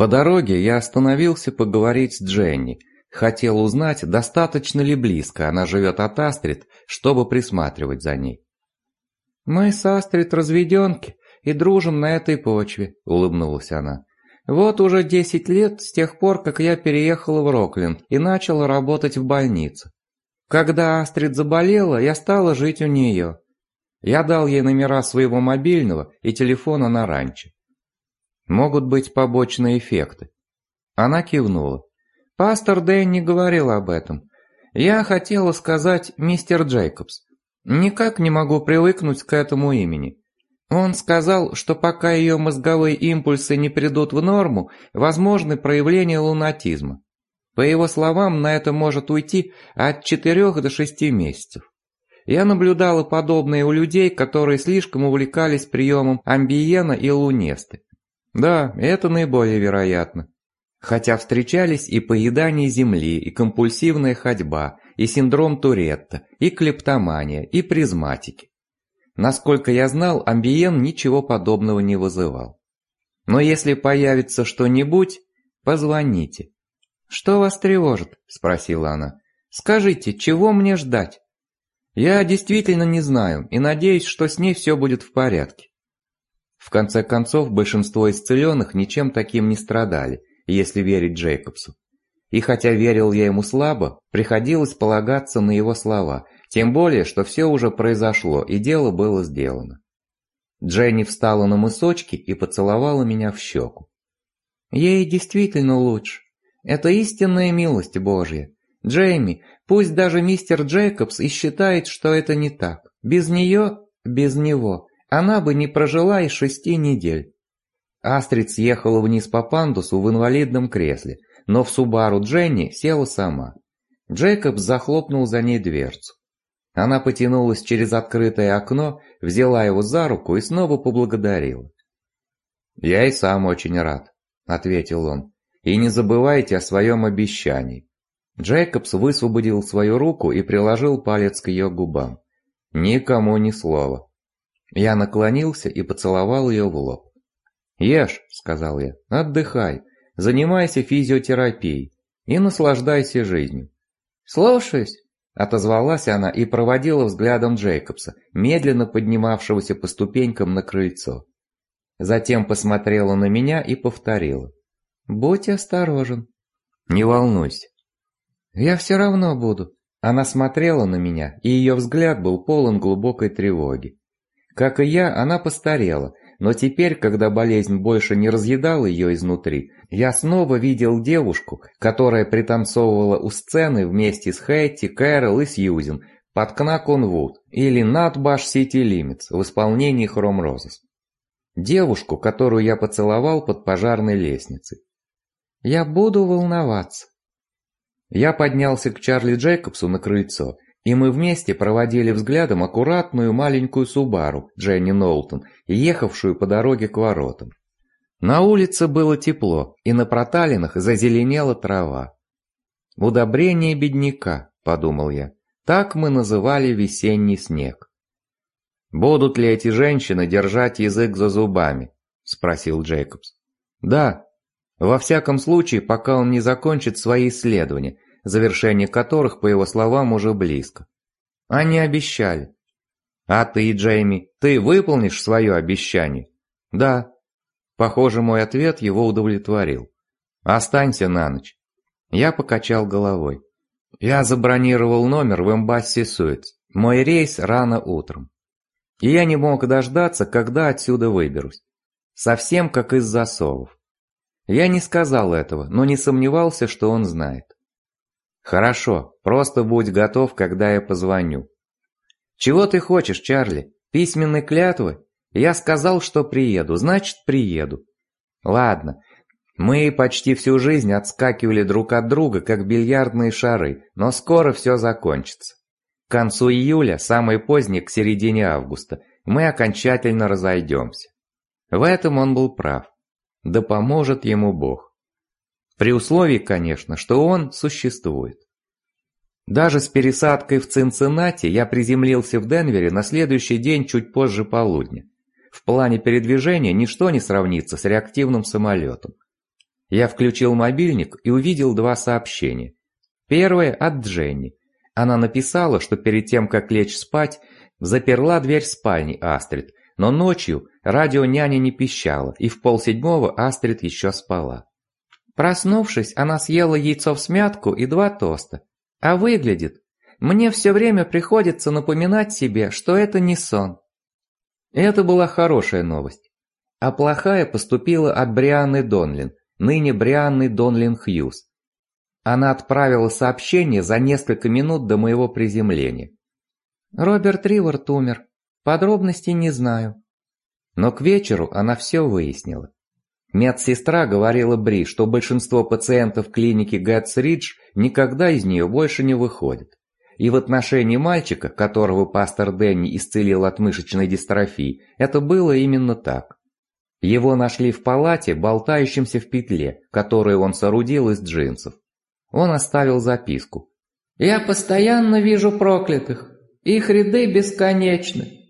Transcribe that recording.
По дороге я остановился поговорить с Дженни. Хотел узнать, достаточно ли близко она живет от Астрид, чтобы присматривать за ней. «Мы с Астрид разведенки и дружим на этой почве», — улыбнулась она. «Вот уже 10 лет с тех пор, как я переехала в Рокленд и начала работать в больнице. Когда Астрид заболела, я стала жить у нее. Я дал ей номера своего мобильного и телефона на ранчо. Могут быть побочные эффекты». Она кивнула. «Пастор Дэнни говорил об этом. Я хотела сказать мистер Джейкобс. Никак не могу привыкнуть к этому имени. Он сказал, что пока ее мозговые импульсы не придут в норму, возможны проявления лунатизма. По его словам, на это может уйти от 4 до 6 месяцев. Я наблюдала подобное у людей, которые слишком увлекались приемом амбиена и лунесты. Да, это наиболее вероятно. Хотя встречались и поедание земли, и компульсивная ходьба, и синдром Туретта, и клептомания, и призматики. Насколько я знал, амбиен ничего подобного не вызывал. Но если появится что-нибудь, позвоните. «Что вас тревожит?» – спросила она. «Скажите, чего мне ждать?» «Я действительно не знаю и надеюсь, что с ней все будет в порядке». В конце концов, большинство исцеленных ничем таким не страдали, если верить Джейкобсу. И хотя верил я ему слабо, приходилось полагаться на его слова, тем более, что все уже произошло и дело было сделано. Дженни встала на мысочки и поцеловала меня в щеку. «Ей действительно лучше. Это истинная милость Божья. Джейми, пусть даже мистер Джейкобс и считает, что это не так. Без нее, без него, она бы не прожила и 6 недель». Астрид съехала вниз по пандусу в инвалидном кресле, но в Субару Дженни села сама. Джейкобс захлопнул за ней дверцу. Она потянулась через открытое окно, взяла его за руку и снова поблагодарила. «Я и сам очень рад», — ответил он. «И не забывайте о своем обещании». Джейкобс высвободил свою руку и приложил палец к ее губам. «Никому ни слова». Я наклонился и поцеловал ее в лоб. «Ешь», — сказал я, — «отдыхай, занимайся физиотерапией и наслаждайся жизнью». «Слушаюсь», — отозвалась она и проводила взглядом Джейкобса, медленно поднимавшегося по ступенькам на крыльцо. Затем посмотрела на меня и повторила. «Будь осторожен». «Не волнуйся». «Я все равно буду». Она смотрела на меня, и ее взгляд был полон глубокой тревоги. Как и я, она постарела, но теперь, когда болезнь больше не разъедала ее изнутри, я снова видел девушку, которая пританцовывала у сцены вместе с Хэтти, Кэрол и Сьюзен под Кнак он Вуд или Нат Баш Сити Лимитс в исполнении Хром Розес. Девушку, которую я поцеловал под пожарной лестницей. «Я буду волноваться». Я поднялся к Чарли Джейкобсу на крыльцо, и мы вместе проводили взглядом аккуратную маленькую Субару Дженни Ноултон, ехавшую по дороге к воротам. На улице было тепло, и на проталинах зазеленела трава. «Удобрение бедняка», — подумал я, — так мы называли весенний снег. «Будут ли эти женщины держать язык за зубами?» — спросил Джейкобс. «Да. Во всяком случае, пока он не закончит свои исследования, завершение которых, по его словам, уже близко. Они обещали». «А ты, Джейми, ты выполнишь свое обещание?» «Да». Похоже, мой ответ его удовлетворил. «Останься на ночь». Я покачал головой. Я забронировал номер в Эмбасси Суитс. Мой рейс рано утром. И я не мог дождаться, когда отсюда выберусь. Совсем как из засовов. Я не сказал этого, но не сомневался, что он знает. «Хорошо, просто будь готов, когда я позвоню». «Чего ты хочешь, Чарли? Письменной клятвы? Я сказал, что приеду, значит приеду». «Ладно, мы почти всю жизнь отскакивали друг от друга, как бильярдные шары, но скоро все закончится. К концу июля, самое позднее к середине августа, мы окончательно разойдемся». В этом он был прав. Да поможет ему Бог. При условии, конечно, что он существует. Даже с пересадкой в Цинциннати я приземлился в Денвере на следующий день чуть позже полудня. В плане передвижения ничто не сравнится с реактивным самолетом. Я включил мобильник и увидел 2 сообщения. Первое от Дженни. Она написала, что перед тем, как лечь спать, заперла дверь спальни Астрид, но ночью радио няни не пищало, и в 6:30 Астрид еще спала. Проснувшись, она съела яйцо всмятку и 2 тоста. А выглядит. Мне все время приходится напоминать себе, что это не сон. Это была хорошая новость. А плохая поступила от Брианны Донлин, ныне Брианны Донлин Хьюз. Она отправила сообщение за несколько минут до моего приземления. Роберт Ривард умер. Подробностей не знаю. Но к вечеру она все выяснила. Медсестра говорила Бри, что большинство пациентов клиники Гэтс-Ридж никогда из нее больше не выходят. И в отношении мальчика, которого пастор Дэнни исцелил от мышечной дистрофии, это было именно так. Его нашли в палате, болтающимся в петле, которую он соорудил из джинсов. Он оставил записку. «Я постоянно вижу проклятых. Их ряды бесконечны.